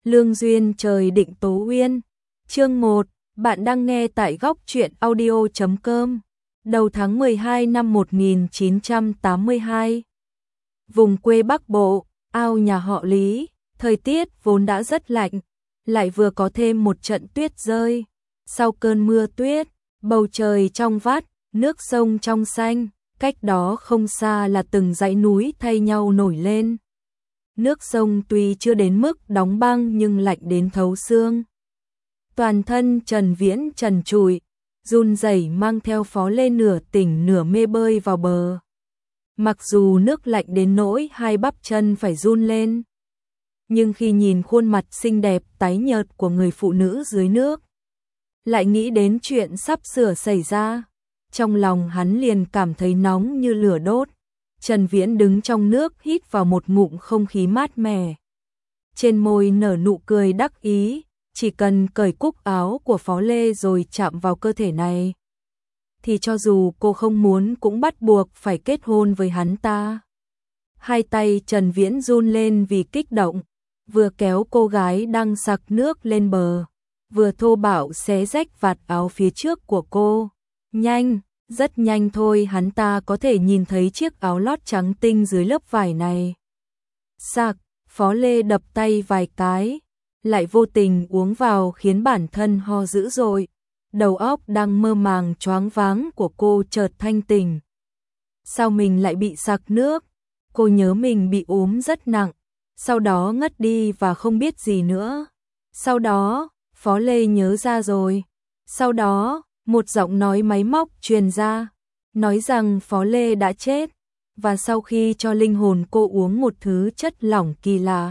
Lương duyên trời định tố uyên. Chương 1, bạn đang nghe tại góc truyện audio.com. Đầu tháng 12 năm 1982. Vùng quê Bắc Bộ, ao nhà họ Lý, thời tiết vốn đã rất lạnh, lại vừa có thêm một trận tuyết rơi. Sau cơn mưa tuyết, bầu trời trong vắt, nước sông trong xanh, cách đó không xa là từng dãy núi thay nhau nổi lên. Nước sông tuy chưa đến mức đóng băng nhưng lạnh đến thấu xương. Toàn thân Trần Viễn trần trụi, run rẩy mang theo Phó Lê nửa tỉnh nửa mê bơi vào bờ. Mặc dù nước lạnh đến nỗi hai bắp chân phải run lên, nhưng khi nhìn khuôn mặt xinh đẹp tái nhợt của người phụ nữ dưới nước, lại nghĩ đến chuyện sắp sửa xảy ra, trong lòng hắn liền cảm thấy nóng như lửa đốt. Trần Viễn đứng trong nước hít vào một ngụm không khí mát mẻ. Trên môi nở nụ cười đắc ý, chỉ cần cởi cúc áo của Phó Lê rồi chạm vào cơ thể này, thì cho dù cô không muốn cũng bắt buộc phải kết hôn với hắn ta. Hai tay Trần Viễn run lên vì kích động, vừa kéo cô gái đang sặc nước lên bờ, vừa thô bạo xé rách vạt áo phía trước của cô. Nhanh, rất nhanh thôi hắn ta có thể nhìn thấy chiếc áo lót trắng tinh dưới lớp vải này. Sặc, Phó Lê đập tay vài cái, lại vô tình uống vào khiến bản thân ho dữ dội. Đầu óc đang mơ màng choáng váng của cô chợt thanh tỉnh. Sao mình lại bị sặc nước? Cô nhớ mình bị ốm rất nặng, sau đó ngất đi và không biết gì nữa. Sau đó, Phó Lê nhớ ra rồi. Sau đó, một giọng nói máy móc truyền ra, nói rằng Phó Lê đã chết, và sau khi cho linh hồn cô uống một thứ chất lỏng kỳ lạ,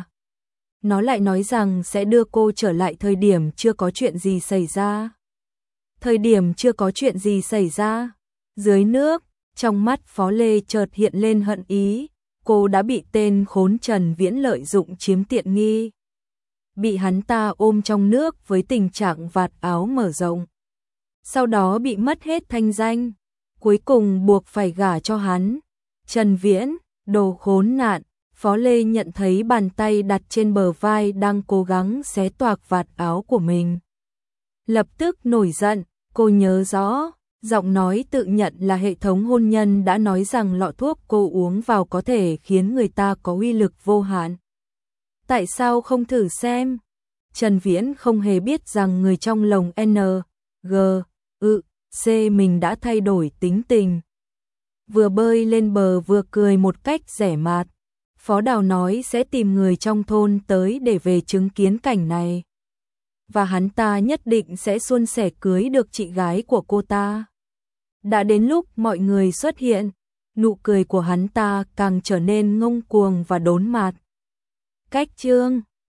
nó lại nói rằng sẽ đưa cô trở lại thời điểm chưa có chuyện gì xảy ra. Thời điểm chưa có chuyện gì xảy ra. Dưới nước, trong mắt Phó Lê chợt hiện lên hận ý, cô đã bị tên khốn Trần Viễn lợi dụng chiếm tiện nghi. Bị hắn ta ôm trong nước với tình trạng vạt áo mở rộng. Sau đó bị mất hết thanh danh, cuối cùng buộc phải gả cho hắn. Trần Viễn, đồ khốn nạn. Phó Lê nhận thấy bàn tay đặt trên bờ vai đang cố gắng xé toạc vạt áo của mình. Lập tức nổi giận, cô nhớ rõ, giọng nói tự nhận là hệ thống hôn nhân đã nói rằng lọ thuốc cô uống vào có thể khiến người ta có uy lực vô hạn. Tại sao không thử xem? Trần Viễn không hề biết rằng người trong lồng N, G, C mình đã thay đổi tính tình. Vừa bơi lên bờ vừa cười một cách rẻ mạt. Phó Đào nói sẽ tìm người trong thôn tới để về chứng kiến cảnh này. Và hắn ta nhất định sẽ suôn sẻ cưới được chị gái của cô ta. Đã đến lúc mọi người xuất hiện, nụ cười của hắn ta càng trở nên ngông cuồng và đốn mạt. Cách chương